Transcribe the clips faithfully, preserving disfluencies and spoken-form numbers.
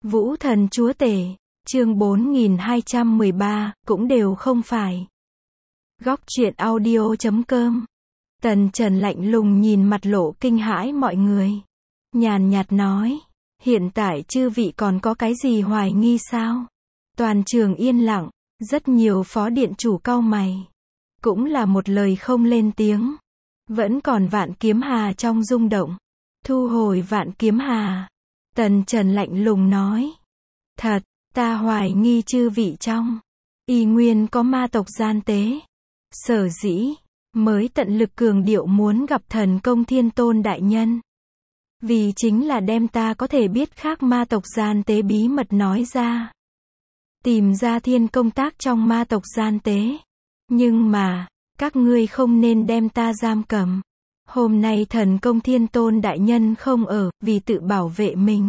Vũ thần chúa tể, chương bốn nghìn hai trăm mười ba, cũng đều không phải. Góc truyện audio chấm com. Tần Trần lạnh lùng nhìn mặt lộ kinh hãi mọi người. Nhàn nhạt nói, hiện tại chư vị còn có cái gì hoài nghi sao? Toàn trường yên lặng, rất nhiều phó điện chủ cau mày. Cũng là một lời không lên tiếng. Vẫn còn vạn kiếm hà trong rung động. Thu hồi vạn kiếm hà. Tần Trần lạnh lùng nói. Thật, ta hoài nghi chư vị trong y nguyên có ma tộc gian tế. Sở dĩ, mới tận lực cường điệu muốn gặp thần công thiên tôn đại nhân. Vì chính là đem ta có thể biết khác ma tộc gian tế bí mật nói ra. Tìm ra thiên công tác trong ma tộc gian tế. Nhưng mà, các ngươi không nên đem ta giam cầm. Hôm nay thần công thiên tôn đại nhân không ở, vì tự bảo vệ mình.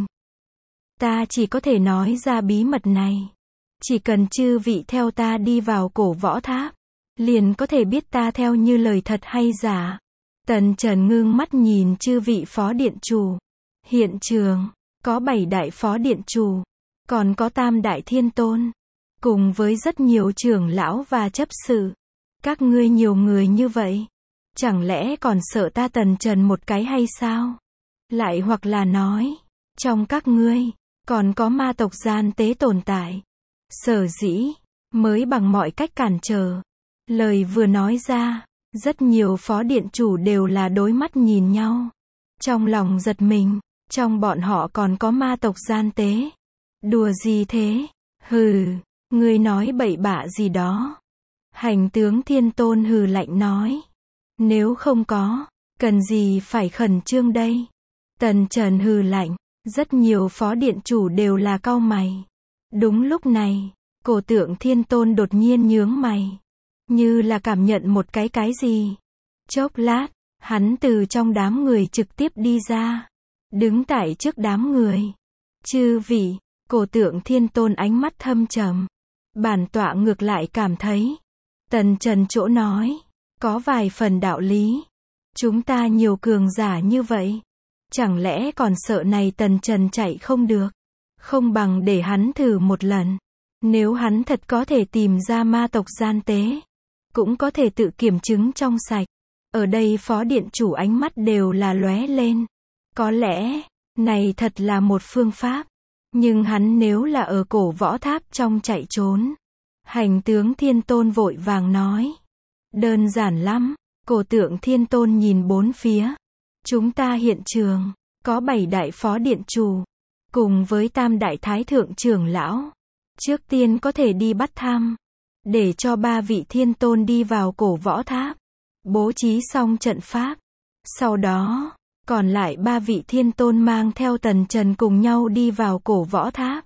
Ta chỉ có thể nói ra bí mật này. Chỉ cần chư vị theo ta đi vào cổ võ tháp, liền có thể biết ta theo như lời thật hay giả. Tần Trần ngưng mắt nhìn chư vị phó điện chủ. Hiện trường, có bảy đại phó điện chủ, còn có tam đại thiên tôn, cùng với rất nhiều trưởng lão và chấp sự. Các ngươi nhiều người như vậy, chẳng lẽ còn sợ ta Tần Trần một cái hay sao? Lại hoặc là nói, trong các ngươi, còn có ma tộc gian tế tồn tại. Sở dĩ, mới bằng mọi cách cản trở. Lời vừa nói ra, rất nhiều phó điện chủ đều là đối mắt nhìn nhau. Trong lòng giật mình, trong bọn họ còn có ma tộc gian tế. Đùa gì thế? Hừ, ngươi nói bậy bạ gì đó. Hành tướng thiên tôn hừ lạnh nói. Nếu không có, cần gì phải khẩn trương đây? Tần Trần hừ lạnh, rất nhiều phó điện chủ đều là cau mày. Đúng lúc này, cổ tượng thiên tôn đột nhiên nhướng mày. Như là cảm nhận một cái cái gì. Chốc lát, hắn từ trong đám người trực tiếp đi ra. Đứng tại trước đám người. Chư vị, cổ tượng thiên tôn ánh mắt thâm trầm. Bản tọa ngược lại cảm thấy. Tần Trần chỗ nói, có vài phần đạo lý. Chúng ta nhiều cường giả như vậy. Chẳng lẽ còn sợ này Tần Trần chạy không được. Không bằng để hắn thử một lần. Nếu hắn thật có thể tìm ra ma tộc gian tế, cũng có thể tự kiểm chứng trong sạch. Ở đây phó điện chủ ánh mắt đều là lóe lên. Có lẽ, này thật là một phương pháp. Nhưng hắn nếu là ở cổ võ tháp trong chạy trốn. Hành tướng thiên tôn vội vàng nói. Đơn giản lắm, cổ tượng thiên tôn nhìn bốn phía. Chúng ta hiện trường, có bảy đại phó điện chủ, cùng với tam đại thái thượng trưởng lão. Trước tiên có thể đi bắt thăm, để cho ba vị thiên tôn đi vào cổ võ tháp, bố trí xong trận pháp. Sau đó, còn lại ba vị thiên tôn mang theo Tần Trần cùng nhau đi vào cổ võ tháp.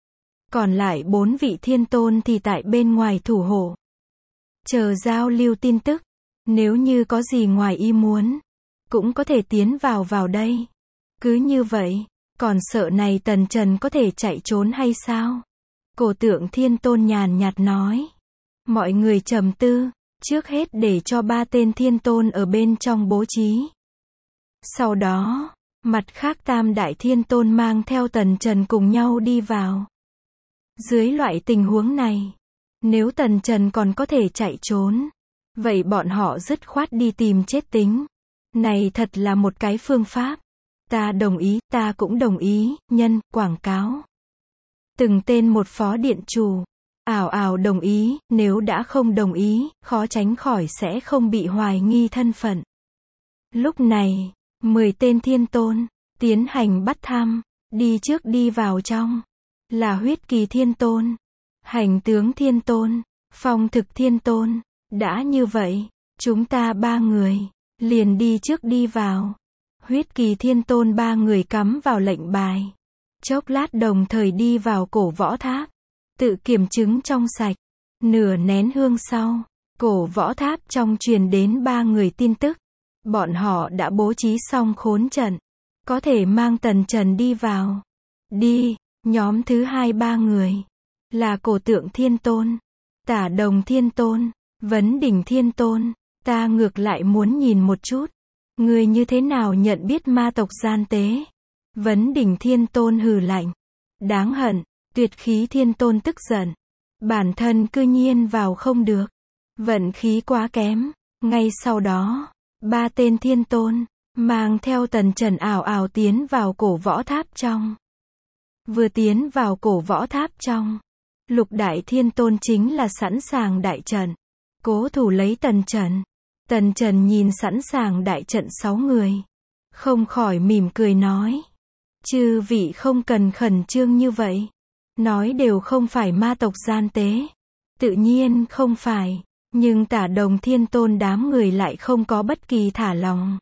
Còn lại bốn vị thiên tôn thì tại bên ngoài thủ hộ. Chờ giao lưu tin tức, nếu như có gì ngoài ý muốn, cũng có thể tiến vào vào đây. Cứ như vậy, còn sợ này Tần Trần có thể chạy trốn hay sao? Cổ tượng thiên tôn nhàn nhạt nói. Mọi người trầm tư, trước hết để cho ba tên thiên tôn ở bên trong bố trí. Sau đó, mặt khác tam đại thiên tôn mang theo Tần Trần cùng nhau đi vào. Dưới loại tình huống này, nếu Tần Trần còn có thể chạy trốn, vậy bọn họ dứt khoát đi tìm chết tính. Này thật là một cái phương pháp. Ta đồng ý, ta cũng đồng ý, nhân, quảng cáo. Từng tên một phó điện chủ, ảo ảo đồng ý, nếu đã không đồng ý, khó tránh khỏi sẽ không bị hoài nghi thân phận. Lúc này, mười tên thiên tôn, tiến hành bắt thăm, đi trước đi vào trong, là huyết kỳ thiên tôn, hành tướng thiên tôn, phong thực thiên tôn. Đã như vậy, chúng ta ba người, liền đi trước đi vào. Huyết kỳ thiên tôn ba người cắm vào lệnh bài. Chốc lát đồng thời đi vào cổ võ tháp. Tự kiểm chứng trong sạch. Nửa nén hương sau, cổ võ tháp trong truyền đến ba người tin tức. Bọn họ đã bố trí xong khốn trận. Có thể mang Tần Trần đi vào. Đi, nhóm thứ hai ba người. Là cổ tượng thiên tôn, tả đồng thiên tôn, vấn đỉnh thiên tôn. Ta ngược lại muốn nhìn một chút. Người như thế nào nhận biết ma tộc gian tế? Vấn đỉnh thiên tôn hừ lạnh. Đáng hận, tuyệt khí thiên tôn tức giận. Bản thân cư nhiên vào không được. Vận khí quá kém. Ngay sau đó, ba tên thiên tôn, mang theo Tần Trần ảo ảo tiến vào cổ võ tháp trong. Vừa tiến vào cổ võ tháp trong, lục đại thiên tôn chính là sẵn sàng đại trận. Cố thủ lấy Tần Trần. Tần Trần nhìn sẵn sàng đại trận sáu người. Không khỏi mỉm cười nói. Chư vị không cần khẩn trương như vậy. Nói đều không phải ma tộc gian tế. Tự nhiên không phải. Nhưng Tả Đồng thiên tôn đám người lại không có bất kỳ thả lòng.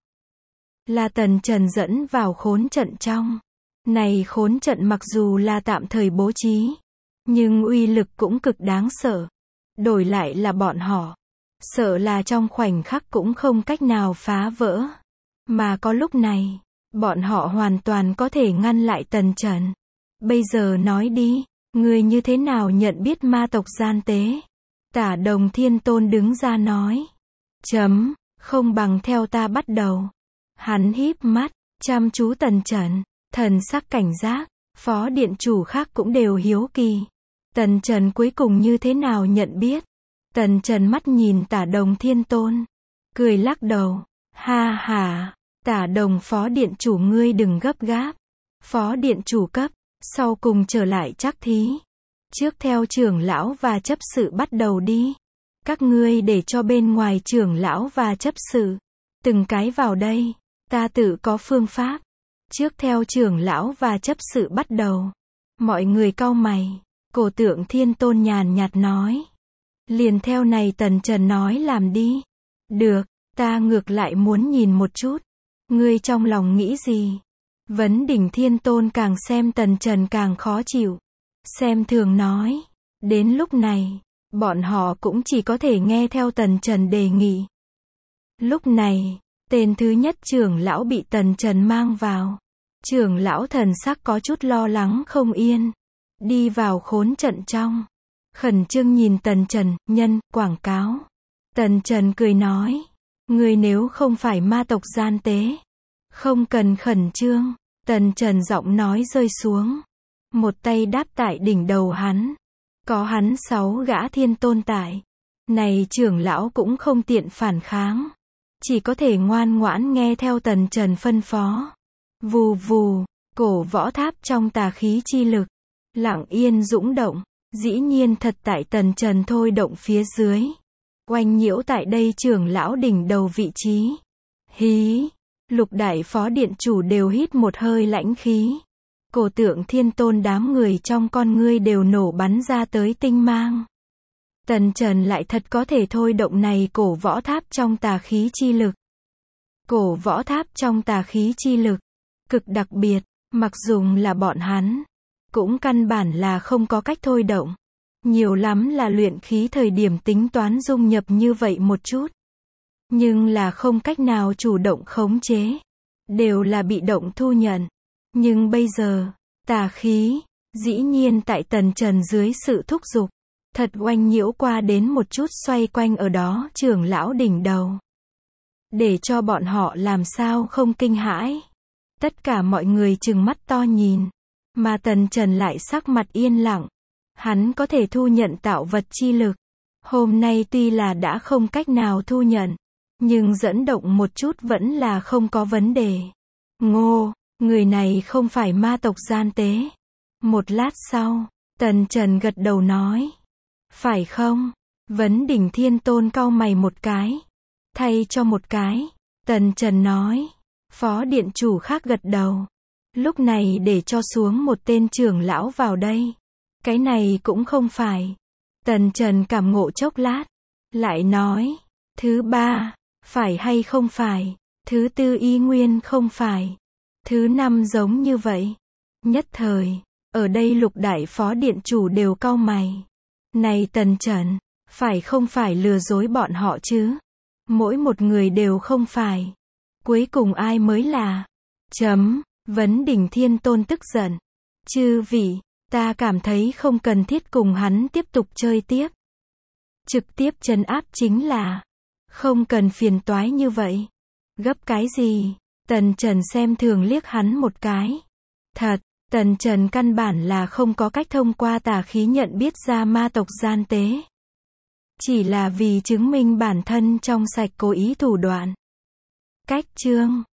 Là Tần Trần dẫn vào khốn trận trong. Này khốn trận mặc dù là tạm thời bố trí. Nhưng uy lực cũng cực đáng sợ. Đổi lại là bọn họ. Sợ là trong khoảnh khắc cũng không cách nào phá vỡ. Mà có lúc này, bọn họ hoàn toàn có thể ngăn lại Tần Trần. Bây giờ nói đi, người như thế nào nhận biết ma tộc gian tế? Tả Đồng thiên tôn đứng ra nói. Chấm, không bằng theo ta bắt đầu. Hắn híp mắt, chăm chú Tần Trần, thần sắc cảnh giác, phó điện chủ khác cũng đều hiếu kỳ. Tần Trần cuối cùng như thế nào nhận biết? Tần Trần mắt nhìn Tả Đồng thiên tôn, cười lắc đầu. Ha ha, Tả Đồng phó điện chủ ngươi đừng gấp gáp. Phó điện chủ cấp, sau cùng trở lại chắc thí. Trước theo trưởng lão và chấp sự bắt đầu đi. Các ngươi để cho bên ngoài trưởng lão và chấp sự. Từng cái vào đây, ta tự có phương pháp. Trước theo trưởng lão và chấp sự bắt đầu. Mọi người cau mày. Cổ Tượng thiên tôn nhàn nhạt nói. Liền theo này Tần Trần nói làm đi. Được, ta ngược lại muốn nhìn một chút. Ngươi trong lòng nghĩ gì? Vấn Đỉnh thiên tôn càng xem Tần Trần càng khó chịu. Xem thường nói. Đến lúc này, bọn họ cũng chỉ có thể nghe theo Tần Trần đề nghị. Lúc này, tên thứ nhất trưởng lão bị Tần Trần mang vào. Trưởng lão thần sắc có chút lo lắng không yên. Đi vào khốn trận trong. Khẩn trương nhìn Tần Trần, nhân, quảng cáo. Tần Trần cười nói. Người nếu không phải ma tộc gian tế. Không cần khẩn trương. Tần Trần giọng nói rơi xuống. Một tay đáp tại đỉnh đầu hắn. Có hắn sáu gã thiên tôn tại. Này trưởng lão cũng không tiện phản kháng. Chỉ có thể ngoan ngoãn nghe theo Tần Trần phân phó. Vù vù, cổ võ tháp trong tà khí chi lực. Lặng yên dũng động. Dĩ nhiên thật tại Tần Trần thôi động phía dưới. Oanh nhiễu tại đây trưởng lão đỉnh đầu vị trí. Hí, lục đại phó điện chủ đều hít một hơi lãnh khí. Cổ Tượng thiên tôn đám người trong con ngươi đều nổ bắn ra tới tinh mang. Tần Trần lại thật có thể thôi động này cổ võ tháp trong tà khí chi lực. Cổ võ tháp trong tà khí chi lực. Cực đặc biệt, mặc dùng là bọn hắn. Cũng căn bản là không có cách thôi động. Nhiều lắm là luyện khí thời điểm tính toán dung nhập như vậy một chút. Nhưng là không cách nào chủ động khống chế. Đều là bị động thu nhận. Nhưng bây giờ, tà khí, dĩ nhiên tại Tần Trần dưới sự thúc giục. Thật oanh nhiễu qua đến một chút xoay quanh ở đó trưởng lão đỉnh đầu. Để cho bọn họ làm sao không kinh hãi. Tất cả mọi người trừng mắt to nhìn. Mà Tần Trần lại sắc mặt yên lặng. Hắn có thể thu nhận tạo vật chi lực. Hôm nay tuy là đã không cách nào thu nhận. Nhưng dẫn động một chút vẫn là không có vấn đề. Ngô, người này không phải ma tộc gian tế. Một lát sau, Tần Trần gật đầu nói. Phải không? Vấn Đỉnh thiên tôn cau mày một cái. Thay cho một cái. Tần Trần nói. Phó điện chủ khác gật đầu. Lúc này để cho xuống một tên trưởng lão vào đây. Cái này cũng không phải. Tần Trần cảm ngộ chốc lát. Lại nói. Thứ ba. Phải hay không phải. Thứ tư y nguyên không phải. Thứ năm giống như vậy. Nhất thời. Ở đây lục đại phó điện chủ đều cau mày. Này Tần Trần. Phải không phải lừa dối bọn họ chứ. Mỗi một người đều không phải. Cuối cùng ai mới là. Chấm. Vấn Đỉnh thiên tôn tức giận. Chư vị, ta cảm thấy không cần thiết cùng hắn tiếp tục chơi tiếp. Trực tiếp trấn áp chính là. Không cần phiền toái như vậy. Gấp cái gì? Tần Trần xem thường liếc hắn một cái. Thật, Tần Trần căn bản là không có cách thông qua tà khí nhận biết ra ma tộc gian tế. Chỉ là vì chứng minh bản thân trong sạch cố ý thủ đoạn. Cách chương